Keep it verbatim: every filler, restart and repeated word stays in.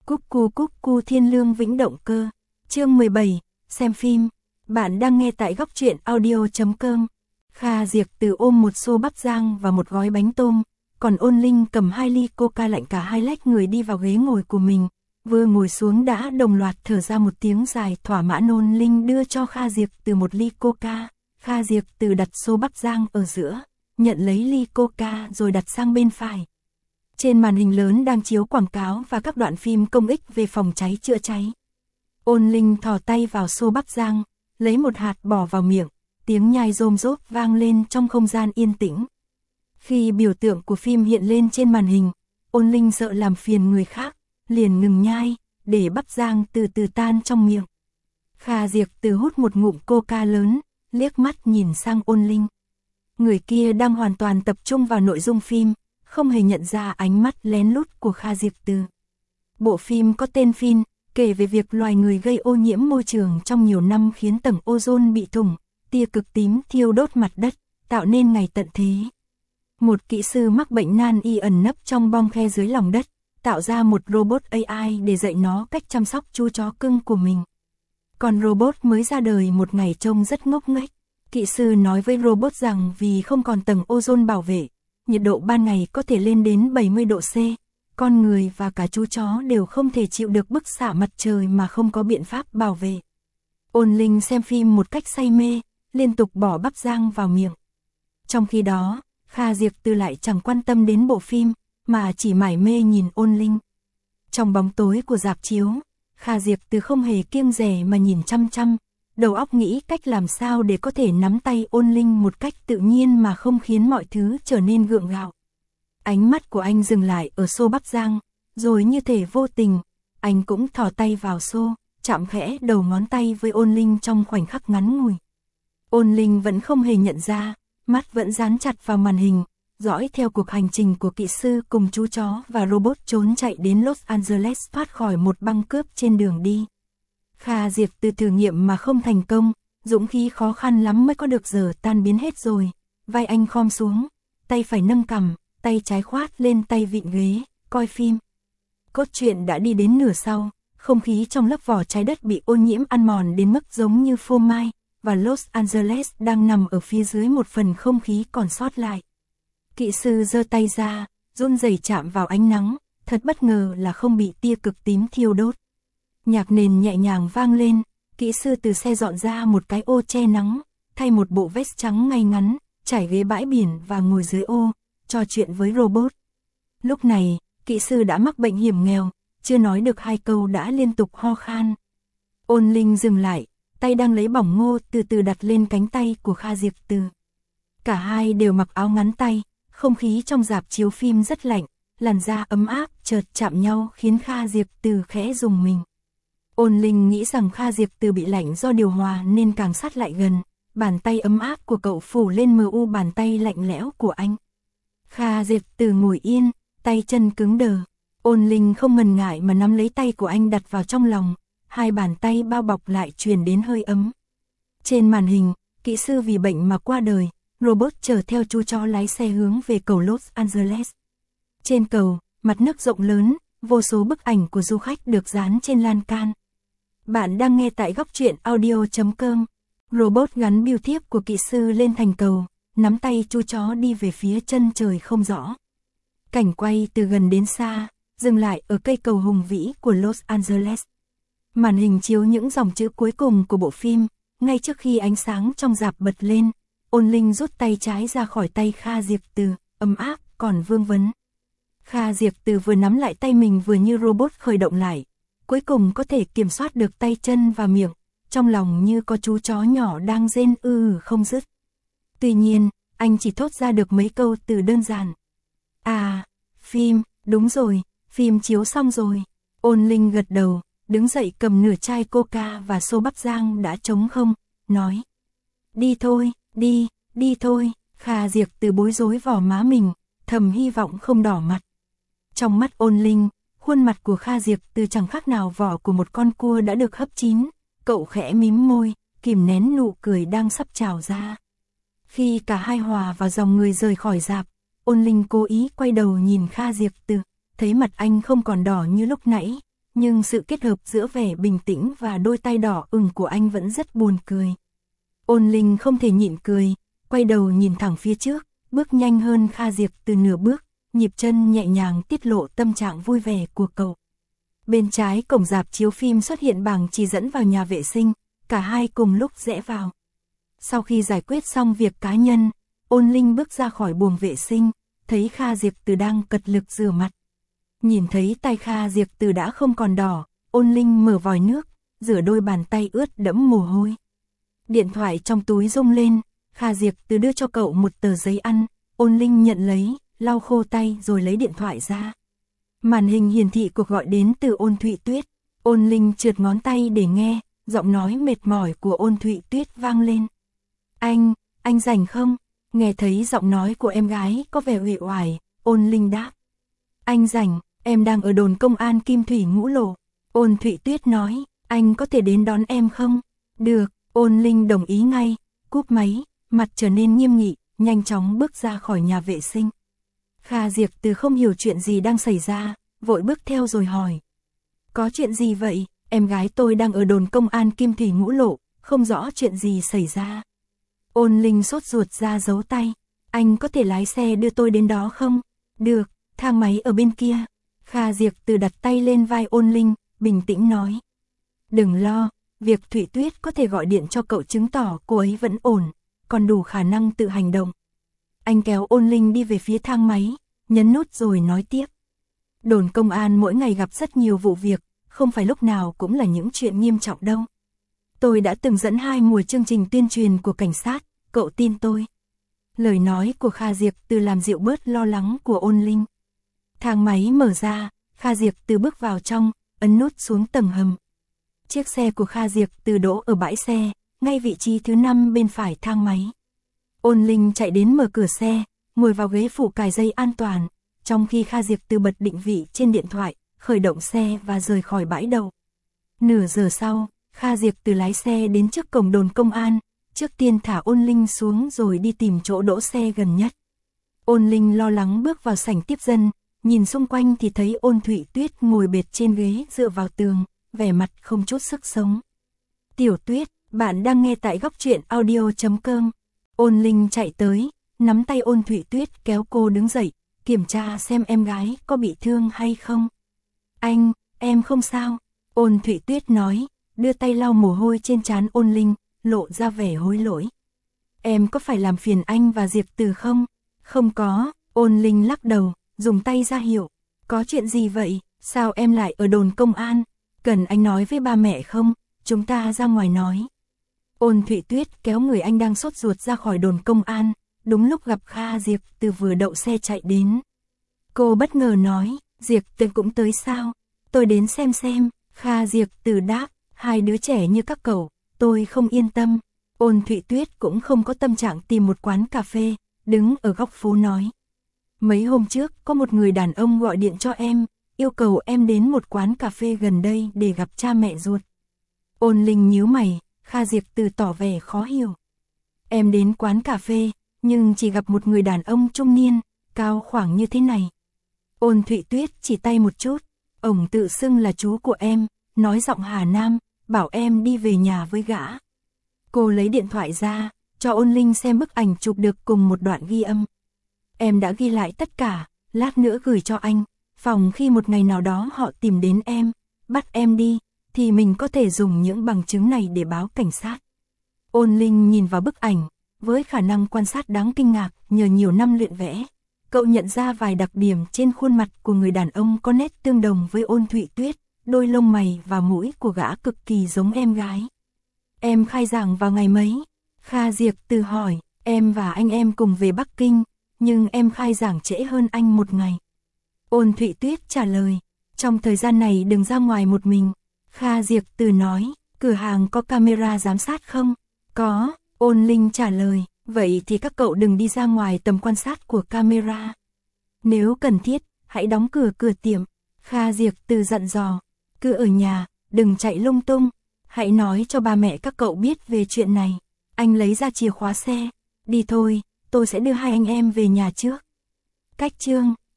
Cúc cu cúc cu thiên lương vĩnh động cơ. Chương mười bảy, xem phim. Bạn đang nghe tại góc truyện audio.com. Kha Diệp Từ ôm một xô bắp rang và một gói bánh tôm, còn Ôn Linh cầm hai ly coca lạnh, cả hai lách người đi vào ghế ngồi của mình. Vừa ngồi xuống đã đồng loạt thở ra một tiếng dài thỏa mãn. Ôn Linh đưa cho Kha Diệp Từ một ly coca. Kha Diệp Từ đặt xô bắp rang ở giữa, nhận lấy ly coca rồi đặt sang bên phải. Trên màn hình lớn đang chiếu quảng cáo và các đoạn phim công ích về phòng cháy chữa cháy. Ôn Linh thò tay vào xô bắp rang, lấy một hạt bỏ vào miệng, tiếng nhai rôm rốp vang lên trong không gian yên tĩnh. Khi biểu tượng của phim hiện lên trên màn hình, Ôn Linh sợ làm phiền người khác, liền ngừng nhai, để bắp rang từ từ tan trong miệng. Kha Diệp Từ hút một ngụm coca lớn, liếc mắt nhìn sang Ôn Linh. Người kia đang hoàn toàn tập trung vào nội dung phim, không hề nhận ra ánh mắt lén lút của Kha Diệp Từ. Bộ phim có tên Phim, kể về việc loài người gây ô nhiễm môi trường trong nhiều năm khiến tầng ozone bị thủng, tia cực tím thiêu đốt mặt đất, tạo nên ngày tận thế. Một kỹ sư mắc bệnh nan y ẩn nấp trong bong khe dưới lòng đất, tạo ra một robot a i để dạy nó cách chăm sóc chú chó cưng của mình. Còn robot mới ra đời một ngày trông rất ngốc nghếch. Kỹ sư nói với robot rằng vì không còn tầng ozone bảo vệ, nhiệt độ ban ngày có thể lên đến bảy mươi độ C, con người và cả chú chó đều không thể chịu được bức xạ mặt trời mà không có biện pháp bảo vệ. Ôn Linh xem phim một cách say mê, liên tục bỏ bắp rang vào miệng. Trong khi đó, Kha Diệp Từ lại chẳng quan tâm đến bộ phim, mà chỉ mải mê nhìn Ôn Linh. Trong bóng tối của rạp chiếu, Kha Diệp Từ không hề kiêng dè mà nhìn chăm chăm, đầu óc nghĩ cách làm sao để có thể nắm tay Ôn Linh một cách tự nhiên mà không khiến mọi thứ trở nên gượng gạo. Ánh mắt của anh dừng lại ở xô bắp rang, rồi như thể vô tình, anh cũng thò tay vào xô, chạm khẽ đầu ngón tay với Ôn Linh trong khoảnh khắc ngắn ngủi. Ôn Linh vẫn không hề nhận ra, mắt vẫn dán chặt vào màn hình, dõi theo cuộc hành trình của kỹ sư cùng chú chó và robot trốn chạy đến Los Angeles thoát khỏi một băng cướp trên đường đi. Kha Diệp Từ thử nghiệm mà không thành công, dũng khí khó khăn lắm mới có được giờ tan biến hết rồi. Vai anh khom xuống, tay phải nâng cằm, tay trái khoát lên tay vịn ghế, coi phim. Cốt truyện đã đi đến nửa sau, không khí trong lớp vỏ trái đất bị ô nhiễm ăn mòn đến mức giống như phô mai, và Los Angeles đang nằm ở phía dưới một phần không khí còn sót lại. Kỹ sư giơ tay ra, run rẩy chạm vào ánh nắng, thật bất ngờ là không bị tia cực tím thiêu đốt. Nhạc nền nhẹ nhàng vang lên, kỹ sư từ xe dọn ra một cái ô che nắng, thay một bộ vest trắng ngay ngắn, trải ghế bãi biển và ngồi dưới ô, trò chuyện với robot. Lúc này, kỹ sư đã mắc bệnh hiểm nghèo, chưa nói được hai câu đã liên tục ho khan. Ôn Linh dừng lại, tay đang lấy bỏng ngô từ từ đặt lên cánh tay của Kha Diệp Từ. Cả hai đều mặc áo ngắn tay, không khí trong rạp chiếu phim rất lạnh, làn da ấm áp chợt chạm nhau khiến Kha Diệp Từ khẽ rùng mình. Ôn Linh nghĩ rằng Kha Diệp Từ bị lạnh do điều hòa nên càng sát lại gần, bàn tay ấm áp của cậu phủ lên mờ u bàn tay lạnh lẽo của anh. Kha Diệp Từ ngồi yên, tay chân cứng đờ. Ôn Linh không ngần ngại mà nắm lấy tay của anh đặt vào trong lòng, hai bàn tay bao bọc lại truyền đến hơi ấm. Trên màn hình, kỹ sư vì bệnh mà qua đời, robot chở theo chú chó lái xe hướng về cầu Los Angeles. Trên cầu, mặt nước rộng lớn, vô số bức ảnh của du khách được dán trên lan can. Bạn đang nghe tại góc truyện audio.com. Robot gắn bưu thiếp của kỹ sư lên thành cầu, nắm tay chú chó đi về phía chân trời không rõ. Cảnh quay từ gần đến xa, dừng lại ở cây cầu hùng vĩ của Los Angeles. Màn hình chiếu những dòng chữ cuối cùng của bộ phim, ngay trước khi ánh sáng trong rạp bật lên, Ôn Linh rút tay trái ra khỏi tay Kha Diệp Từ, ấm áp, còn vương vấn. Kha Diệp Từ vừa nắm lại tay mình vừa như robot khởi động lại, cuối cùng có thể kiểm soát được tay chân và miệng, trong lòng như có chú chó nhỏ đang rên ư ừ không dứt. Tuy nhiên, anh chỉ thốt ra được mấy câu từ đơn giản. À, phim, đúng rồi, phim chiếu xong rồi. Ôn Linh gật đầu, đứng dậy cầm nửa chai coca và xô bắp rang đã trống không, nói. Đi thôi, đi, đi thôi. Kha Diệp Từ bối rối vỏ má mình, thầm hy vọng không đỏ mặt. Trong mắt Ôn Linh, khuôn mặt của Kha Diệp Từ chẳng khác nào vỏ của một con cua đã được hấp chín, cậu khẽ mím môi, kìm nén nụ cười đang sắp trào ra. Khi cả hai hòa vào dòng người rời khỏi rạp, Ôn Linh cố ý quay đầu nhìn Kha Diệp Từ, thấy mặt anh không còn đỏ như lúc nãy, nhưng sự kết hợp giữa vẻ bình tĩnh và đôi tai đỏ ửng của anh vẫn rất buồn cười. Ôn Linh không thể nhịn cười, quay đầu nhìn thẳng phía trước, bước nhanh hơn Kha Diệp từ nửa bước, nhịp chân nhẹ nhàng tiết lộ tâm trạng vui vẻ của cậu. Bên trái cổng rạp chiếu phim xuất hiện bảng chỉ dẫn vào nhà vệ sinh, cả hai cùng lúc rẽ vào. Sau khi giải quyết xong việc cá nhân, Ôn Linh bước ra khỏi buồng vệ sinh, thấy Kha Diệp Từ đang cật lực rửa mặt. Nhìn thấy tay Kha Diệp Từ đã không còn đỏ, Ôn Linh mở vòi nước, rửa đôi bàn tay ướt đẫm mồ hôi. Điện thoại trong túi rung lên, Kha Diệp Từ đưa cho cậu một tờ giấy ăn, Ôn Linh nhận lấy, lau khô tay rồi lấy điện thoại ra. Màn hình hiển thị cuộc gọi đến từ Ôn Thụy Tuyết, Ôn Linh trượt ngón tay để nghe, giọng nói mệt mỏi của Ôn Thụy Tuyết vang lên. Anh, anh rảnh không? Nghe thấy giọng nói của em gái có vẻ uể oải, Ôn Linh đáp. Anh rảnh, em đang ở đồn công an Kim Thủy Ngũ Lộ. Ôn Thụy Tuyết nói, anh có thể đến đón em không? Được, Ôn Linh đồng ý ngay, cúp máy, mặt trở nên nghiêm nghị, nhanh chóng bước ra khỏi nhà vệ sinh. Kha Diệp Từ không hiểu chuyện gì đang xảy ra, vội bước theo rồi hỏi. Có chuyện gì vậy? Em gái tôi đang ở đồn công an Kim Thủy Ngũ Lộ, không rõ chuyện gì xảy ra. Ôn Linh sốt ruột ra giấu tay. Anh có thể lái xe đưa tôi đến đó không? Được, thang máy ở bên kia. Kha Diệp Từ đặt tay lên vai Ôn Linh, bình tĩnh nói. Đừng lo, việc Thụy Tuyết có thể gọi điện cho cậu chứng tỏ cô ấy vẫn ổn, còn đủ khả năng tự hành động. Anh kéo Ôn Linh đi về phía thang máy, nhấn nút rồi nói tiếp. Đồn công an mỗi ngày gặp rất nhiều vụ việc, không phải lúc nào cũng là những chuyện nghiêm trọng đâu. Tôi đã từng dẫn hai mùa chương trình tuyên truyền của cảnh sát, cậu tin tôi. Lời nói của Kha Diệp Từ làm dịu bớt lo lắng của Ôn Linh. Thang máy mở ra, Kha Diệp Từ bước vào trong, ấn nút xuống tầng hầm. Chiếc xe của Kha Diệp Từ đỗ ở bãi xe, ngay vị trí thứ năm bên phải thang máy. Ôn Linh chạy đến mở cửa xe, ngồi vào ghế phụ cài dây an toàn, trong khi Kha Diệp Từ bật định vị trên điện thoại, khởi động xe và rời khỏi bãi đậu. Nửa giờ sau, Kha Diệp Từ lái xe đến trước cổng đồn công an, trước tiên thả Ôn Linh xuống rồi đi tìm chỗ đỗ xe gần nhất. Ôn Linh lo lắng bước vào sảnh tiếp dân, nhìn xung quanh thì thấy Ôn Thụy Tuyết ngồi bệt trên ghế dựa vào tường, vẻ mặt không chút sức sống. Tiểu Tuyết, bạn đang nghe tại góc truyện audio chấm com. Ôn Linh chạy tới, nắm tay Ôn Thụy Tuyết kéo cô đứng dậy, kiểm tra xem em gái có bị thương hay không. Anh, em không sao. Ôn Thụy Tuyết nói, đưa tay lau mồ hôi trên trán Ôn Linh, lộ ra vẻ hối lỗi. Em có phải làm phiền anh và Diệp Từ không? Không có, Ôn Linh lắc đầu, dùng tay ra hiệu. Có chuyện gì vậy? Sao em lại ở đồn công an? Cần anh nói với ba mẹ không? Chúng ta ra ngoài nói. Ôn Thụy Tuyết kéo người anh đang sốt ruột ra khỏi đồn công an, đúng lúc gặp Kha Diệp Từ vừa đậu xe chạy đến. Cô bất ngờ nói, Diệp Từ cũng tới sao? Tôi đến xem xem. Kha Diệp Từ đáp, hai đứa trẻ như các cậu, tôi không yên tâm. Ôn Thụy Tuyết cũng không có tâm trạng tìm một quán cà phê, đứng ở góc phố nói. Mấy hôm trước có một người đàn ông gọi điện cho em, yêu cầu em đến một quán cà phê gần đây để gặp cha mẹ ruột. Ôn Linh nhíu mày, Kha Diệp Từ tỏ vẻ khó hiểu. Em đến quán cà phê, nhưng chỉ gặp một người đàn ông trung niên, cao khoảng như thế này. Ôn Thụy Tuyết chỉ tay một chút, ổng tự xưng là chú của em, nói giọng Hà Nam, bảo em đi về nhà với gã. Cô lấy điện thoại ra, cho Ôn Linh xem bức ảnh chụp được cùng một đoạn ghi âm. Em đã ghi lại tất cả, lát nữa gửi cho anh, phòng khi một ngày nào đó họ tìm đến em, bắt em đi, thì mình có thể dùng những bằng chứng này để báo cảnh sát. Ôn Linh nhìn vào bức ảnh, với khả năng quan sát đáng kinh ngạc nhờ nhiều năm luyện vẽ, cậu nhận ra vài đặc điểm trên khuôn mặt của người đàn ông có nét tương đồng với Ôn Thụy Tuyết, đôi lông mày và mũi của gã cực kỳ giống em gái. Em khai giảng vào ngày mấy? Kha Diệp Từ hỏi, em và anh em cùng về Bắc Kinh, nhưng em khai giảng trễ hơn anh một ngày. Ôn Thụy Tuyết trả lời, trong thời gian này đừng ra ngoài một mình. Kha Diệp Từ nói, cửa hàng có camera giám sát không? Có, Ôn Linh trả lời, vậy thì các cậu đừng đi ra ngoài tầm quan sát của camera. Nếu cần thiết, hãy đóng cửa cửa tiệm. Kha Diệp Từ dặn dò, cứ ở nhà, đừng chạy lung tung, hãy nói cho ba mẹ các cậu biết về chuyện này. Anh lấy ra chìa khóa xe, đi thôi, tôi sẽ đưa hai anh em về nhà trước. Cách chương